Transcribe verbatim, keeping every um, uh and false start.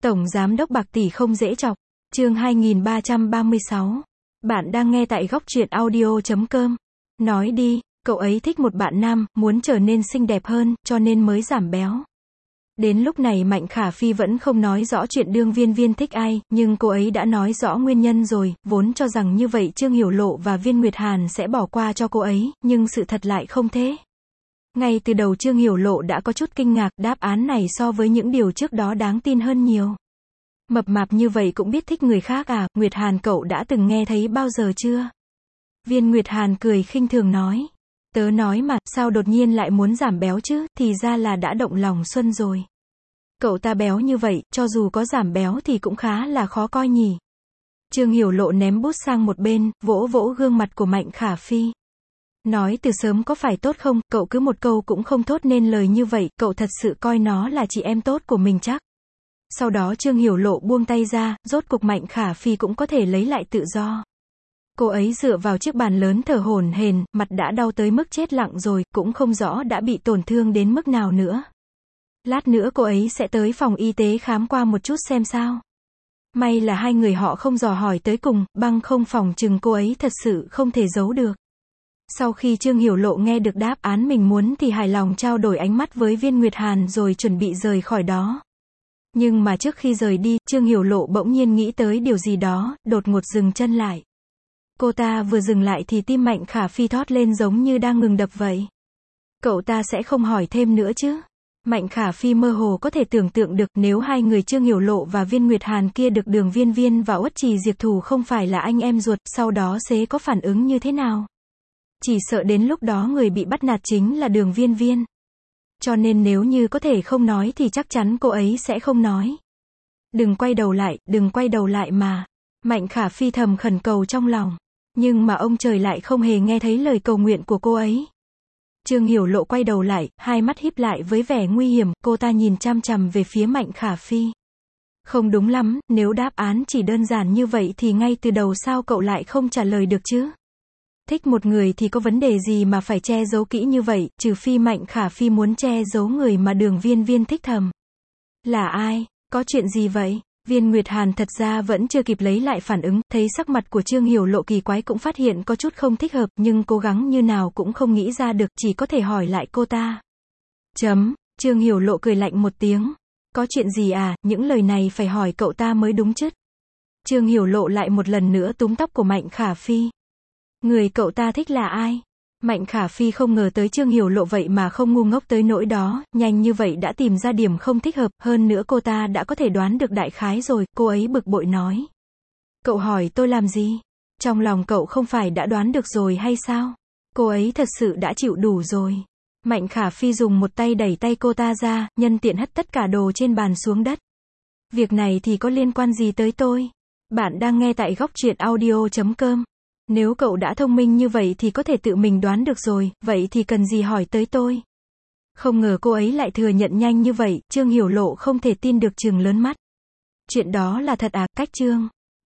Tổng giám đốc bạc tỷ không dễ chọc. Chương hai nghìn ba trăm ba mươi sáu. Bạn đang nghe tại góc truyện audio chấm com. Nói đi, cậu ấy thích một bạn nam, muốn trở nên xinh đẹp hơn, cho nên mới giảm béo. Đến lúc này Mạnh Khả Phi vẫn không nói rõ chuyện đương Viên Viên thích ai, nhưng cô ấy đã nói rõ nguyên nhân rồi, vốn cho rằng như vậy Trương Hiểu Lộ và Viên Nguyệt Hàn sẽ bỏ qua cho cô ấy, nhưng sự thật lại không thế. Ngay từ đầu Trương Hiểu Lộ đã có chút kinh ngạc, đáp án này so với những điều trước đó đáng tin hơn nhiều. Mập mạp như vậy cũng biết thích người khác à, Nguyệt Hàn cậu đã từng nghe thấy bao giờ chưa? Viên Nguyệt Hàn cười khinh thường nói. Tớ nói mà, sao đột nhiên lại muốn giảm béo chứ, thì ra là đã động lòng Xuân rồi. Cậu ta béo như vậy, cho dù có giảm béo thì cũng khá là khó coi nhỉ. Trương Hiểu Lộ ném bút sang một bên, vỗ vỗ gương mặt của Mạnh Khả Phi. Nói từ sớm có phải tốt không, cậu cứ một câu cũng không thốt nên lời như vậy, cậu thật sự coi nó là chị em tốt của mình chắc. Sau đó Trương Hiểu Lộ buông tay ra, rốt cục Mạnh Khả Phi cũng có thể lấy lại tự do. Cô ấy dựa vào chiếc bàn lớn thở hổn hển, mặt đã đau tới mức chết lặng rồi, cũng không rõ đã bị tổn thương đến mức nào nữa. Lát nữa cô ấy sẽ tới phòng y tế khám qua một chút xem sao. May là hai người họ không dò hỏi tới cùng, băng không phòng chừng cô ấy thật sự không thể giấu được. Sau khi Trương Hiểu Lộ nghe được đáp án mình muốn thì hài lòng trao đổi ánh mắt với Viên Nguyệt Hàn rồi chuẩn bị rời khỏi đó. Nhưng mà trước khi rời đi, Trương Hiểu Lộ bỗng nhiên nghĩ tới điều gì đó, đột ngột dừng chân lại. Cô ta vừa dừng lại thì tim Mạnh Khả Phi thót lên giống như đang ngừng đập vậy. Cậu ta sẽ không hỏi thêm nữa chứ? Mạnh Khả Phi mơ hồ có thể tưởng tượng được nếu hai người Trương Hiểu Lộ và Viên Nguyệt Hàn kia được Đường Viên Viên và Uất Trì Diệp Thủ không phải là anh em ruột, sau đó sẽ có phản ứng như thế nào? Chỉ sợ đến lúc đó người bị bắt nạt chính là Đường Viên Viên. Cho nên nếu như có thể không nói thì chắc chắn cô ấy sẽ không nói. Đừng quay đầu lại, đừng quay đầu lại mà. Mạnh Khả Phi thầm khẩn cầu trong lòng. Nhưng mà ông trời lại không hề nghe thấy lời cầu nguyện của cô ấy. Trương Hiểu Lộ quay đầu lại, hai mắt híp lại với vẻ nguy hiểm, cô ta nhìn chăm chằm về phía Mạnh Khả Phi. Không đúng lắm, nếu đáp án chỉ đơn giản như vậy thì ngay từ đầu sao cậu lại không trả lời được chứ? Thích một người thì có vấn đề gì mà phải che giấu kỹ như vậy, trừ phi Mạnh Khả Phi muốn che giấu người mà Đường Viên Viên thích thầm. Là ai? Có chuyện gì vậy? Viên Nguyệt Hàn thật ra vẫn chưa kịp lấy lại phản ứng, thấy sắc mặt của Trương Hiểu Lộ kỳ quái cũng phát hiện có chút không thích hợp, nhưng cố gắng như nào cũng không nghĩ ra được, chỉ có thể hỏi lại cô ta. Chấm, Trương Hiểu Lộ cười lạnh một tiếng. Có chuyện gì à, những lời này phải hỏi cậu ta mới đúng chứ. Trương Hiểu Lộ lại một lần nữa túm tóc của Mạnh Khả Phi. Người cậu ta thích là ai? Mạnh Khả Phi không ngờ tới Trương Hiểu Lộ vậy mà không ngu ngốc tới nỗi đó, nhanh như vậy đã tìm ra điểm không thích hợp, hơn nữa cô ta đã có thể đoán được đại khái rồi, cô ấy bực bội nói. Cậu hỏi tôi làm gì? Trong lòng cậu không phải đã đoán được rồi hay sao? Cô ấy thật sự đã chịu đủ rồi. Mạnh Khả Phi dùng một tay đẩy tay cô ta ra, nhân tiện hất tất cả đồ trên bàn xuống đất. Việc này thì có liên quan gì tới tôi? Bạn đang nghe tại góc truyện audio chấm com. Nếu cậu đã thông minh như vậy thì có thể tự mình đoán được rồi, vậy thì cần gì hỏi tới tôi? Không ngờ cô ấy lại thừa nhận nhanh như vậy, Trương Hiểu Lộ không thể tin được trừng lớn mắt. Chuyện đó là thật à, cách Trương?